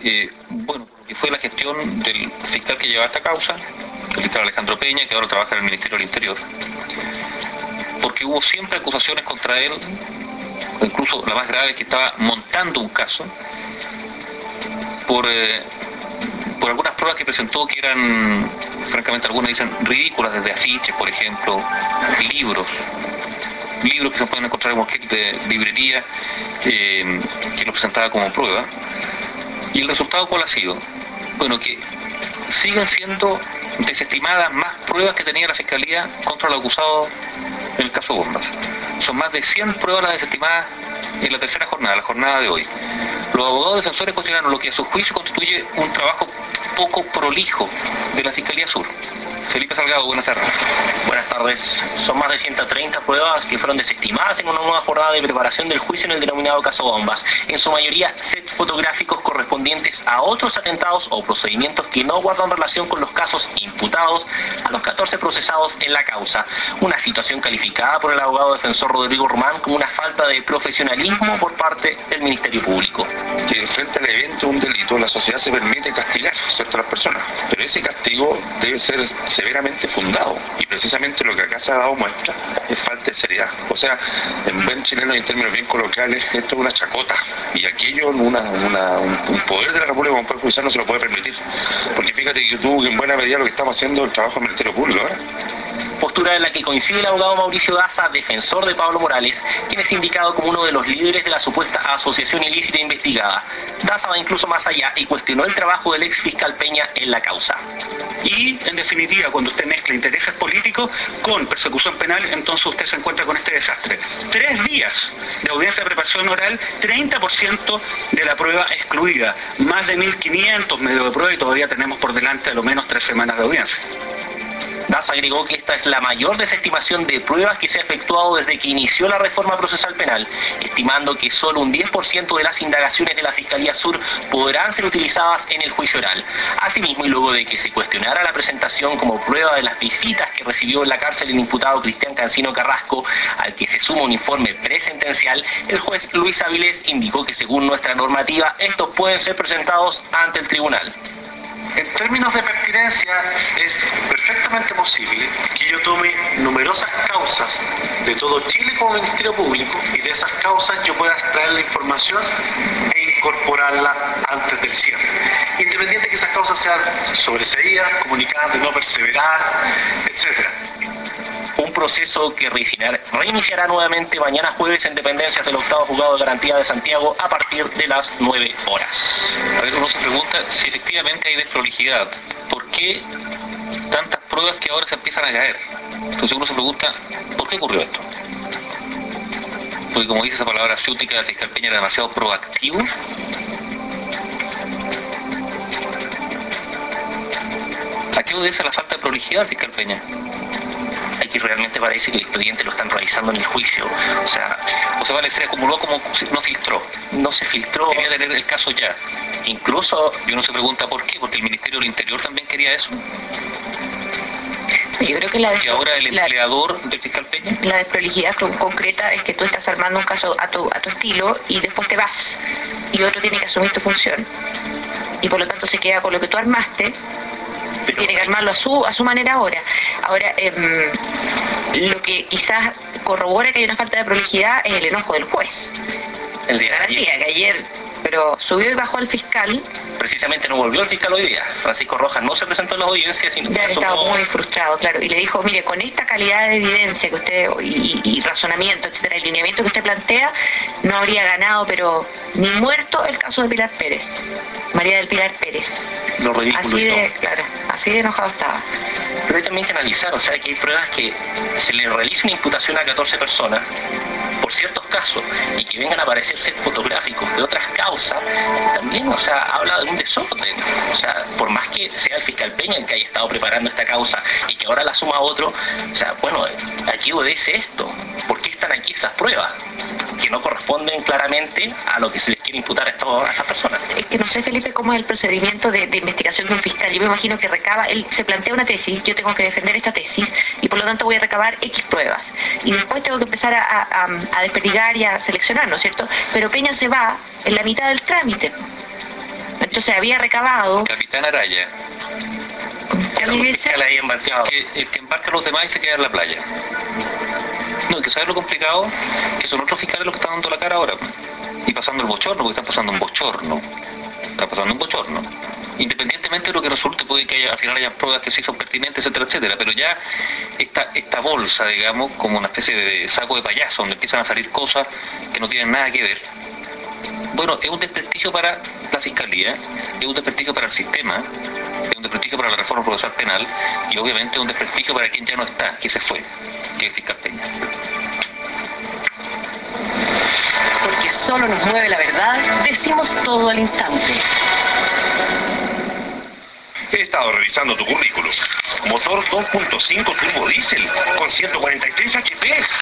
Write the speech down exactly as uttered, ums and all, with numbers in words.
Eh, bueno, porque fue la gestión del fiscal que llevaba esta causa, el fiscal Alejandro Peña, que ahora trabaja en el Ministerio del Interior, porque hubo siempre acusaciones contra él, incluso la más grave, que estaba montando un caso por, eh, por algunas pruebas que presentó que eran, francamente algunas dicen ridículas, desde afiches, por ejemplo, libros, libros que se pueden encontrar en cualquier de librería, eh, que lo presentaba como prueba. ¿Y el resultado cuál ha sido? Bueno, que siguen siendo desestimadas más pruebas que tenía la Fiscalía contra los acusados en el caso Bombas. Son más de cien pruebas las desestimadas en la tercera jornada, la jornada de hoy. Los abogados defensores cuestionaron lo que a su juicio constituye un trabajo poco prolijo de la Fiscalía Sur. Felipe Salgado, buenas tardes. Buenas tardes. Son más de ciento treinta pruebas que fueron desestimadas en una nueva jornada de preparación del juicio en el denominado caso Bombas. En su mayoría, sets fotográficos correspondientes a otros atentados o procedimientos que no guardan relación con los casos imputados a los catorce procesados en la causa. Una situación calificada por el abogado defensor Rodrigo Román como una falta de profesionalismo por parte del Ministerio Público. Que frente al evento de un delito, la sociedad se permite castigar a ciertas personas, pero ese castigo debe ser severamente fundado, y precisamente lo que acá se ha dado muestra es falta de seriedad. O sea, en buen chileno y en términos bien coloquiales, esto es una chacota, y aquello una, una, un, un poder de la República como poder judicial no se lo puede permitir, porque fíjate que tú en buena medida lo que estamos haciendo es el trabajo del Ministerio Público ahora. Postura en la que coincide el abogado Mauricio Daza, defensor de Pablo Morales, quien es indicado como uno de los líderes de la supuesta asociación ilícita investigada. Daza va incluso más allá y cuestionó el trabajo del ex fiscal Peña en la causa. Y, en definitiva, cuando usted mezcla intereses políticos con persecución penal, entonces usted se encuentra con este desastre. Tres días de audiencia de preparación oral, treinta por ciento de la prueba excluida, más de mil quinientos medios de prueba, y todavía tenemos por delante a lo menos tres semanas de audiencia. Daza agregó que esta es la mayor desestimación de pruebas que se ha efectuado desde que inició la reforma procesal penal, estimando que solo un diez por ciento de las indagaciones de la Fiscalía Sur podrán ser utilizadas en el juicio oral. Asimismo, y luego de que se cuestionara la presentación como prueba de las visitas que recibió en la cárcel el imputado Cristian Cancino Carrasco, al que se suma un informe presentencial, el juez Luis Avilés indicó que según nuestra normativa, estos pueden ser presentados ante el tribunal. En términos de pertinencia, es perfectamente posible que yo tome numerosas causas de todo Chile como Ministerio Público, y de esas causas yo pueda extraer la información e incorporarla antes del cierre. Independiente de que esas causas sean sobreseídas, comunicadas de no perseverar, etcétera. Un proceso que reiniciará nuevamente mañana jueves en dependencias del octavo juzgado de garantía de Santiago a partir de las nueve horas. A ver, uno se pregunta si efectivamente hay desprolijidad. ¿Por qué tantas pruebas que ahora se empiezan a caer? Entonces uno se pregunta, ¿por qué ocurrió esto? Porque como dice esa palabra ciútica, el fiscal Peña era demasiado proactivo. ¿A qué obedece la falta de prolijidad del fiscal Peña? Aquí realmente parece que el expediente lo están realizando en el juicio. O sea, o sea, vale, se acumuló como no filtró. No se filtró. Quería tener el caso ya. Incluso, y uno se pregunta por qué, porque el Ministerio del Interior también quería eso. Yo creo que la y ahora el empleador la, del fiscal Peña. La desprolijidad concreta es que tú estás armando un caso a tu, a tu estilo y después te vas. Y otro tiene que asumir tu función. Y por lo tanto se queda con lo que tú armaste. Pero tiene que armarlo a su a su manera ahora. Ahora, eh, lo que quizás corrobora que hay una falta de prolijidad es el enojo del juez. El de garantía que ayer, pero subió y bajó al fiscal. Precisamente no volvió el fiscal hoy día. Francisco Rojas no se presentó en las audiencias, sino ya que estaba como... muy frustrado, claro. Y le dijo, mire, con esta calidad de evidencia que usted y, y razonamiento, etcétera, el lineamiento que usted plantea, no habría ganado, pero ni muerto el caso de Pilar Pérez, María del Pilar Pérez. Lo ridículo. Así de, claro, así de enojado estaba. Pero hay también que analizar, o sea, que hay pruebas que se le realiza una imputación a catorce personas por ciertos casos y que vengan a aparecer sets fotográficos de otras causas, también, o sea, habla de un desorden. O sea, por más que sea el fiscal Peña el que haya estado preparando esta causa y que ahora la suma otro, o sea, bueno, aquí obedece esto. ¿Por qué están aquí esas pruebas? Que no corresponden claramente a lo que se les quiere imputar a, esto, a estas personas. Es que no sé, Felipe, cómo es el procedimiento de, de investigación de un fiscal. Yo me imagino que recaba, él se plantea una tesis, yo tengo que defender esta tesis y por lo tanto voy a recabar X pruebas. Y después tengo que empezar a, a, a desperdigar y a seleccionar, ¿no es cierto? Pero Peña se va en la mitad del trámite. Entonces había recabado... Capitán Araya, Fiscal ahí embarcado. que el que embarca a los demás y se queda en la playa. No, hay que saber lo complicado, que son otros fiscales los que están dando la cara ahora. Y pasando el bochorno, porque están pasando un bochorno. Está pasando un bochorno. Independientemente de lo que resulte, puede que haya, al final haya pruebas que sí son pertinentes, etcétera, etcétera. Pero ya esta, esta bolsa, digamos, como una especie de saco de payaso, donde empiezan a salir cosas que no tienen nada que ver. Bueno, es un desprestigio para la Fiscalía, es un desprestigio para el sistema, es un desprestigio para la reforma procesal penal y obviamente es un desprestigio para quien ya no está, que se fue, que es el fiscal Peña. Porque solo nos mueve la verdad, decimos todo al instante. He estado revisando tu currículum. Motor dos punto cinco turbo diésel con ciento cuarenta y tres H P.